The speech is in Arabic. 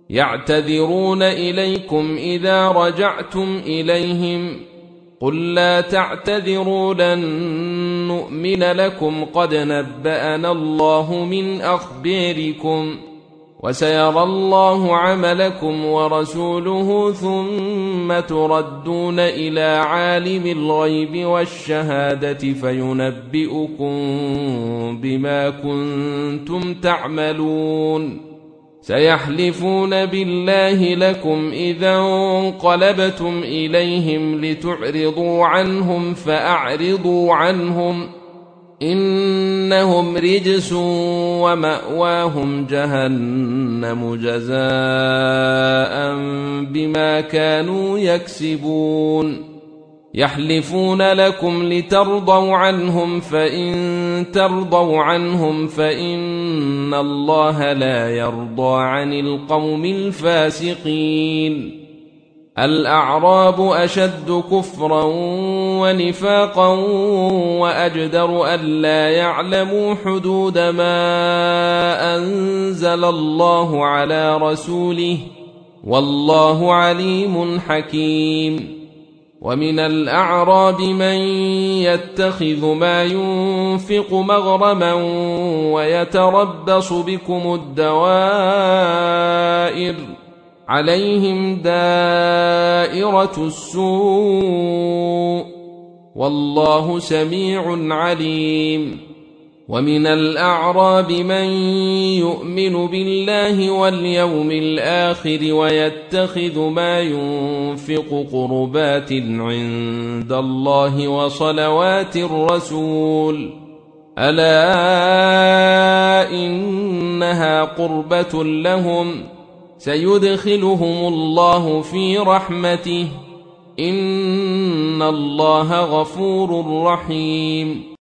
يعتذرون إليكم إذا رجعتم إليهم قل لا تعتذروا لن نؤمن لكم قد نبأنا الله من أخباركم وسيرى الله عملكم ورسوله ثم تردون إلى عالم الغيب والشهادة فينبئكم بما كنتم تعملون سيحلفون بالله لكم إذا انقلبتم إليهم لتعرضوا عنهم فأعرضوا عنهم إنهم رجس ومأواهم جهنم جزاء بما كانوا يكسبون يحلفون لكم لترضوا عنهم فإن ترضوا عنهم فإن الله لا يرضى عن القوم الفاسقين الأعراب أشد كفرا ونفاقا وأجدر ألا يعلموا حدود ما أنزل الله على رسوله والله عليم حكيم ومن الأعراب من يتخذ ما ينفق مغرما ويتربص بكم الدوائر عليهم دائرة السوء والله سميع عليم ومن الأعراب من يؤمن بالله واليوم الآخر ويتخذ ما ينفق قربات عند الله وصلوات الرسول ألا إنها قربة لهم سيدخلهم الله في رحمته إن الله غفور رحيم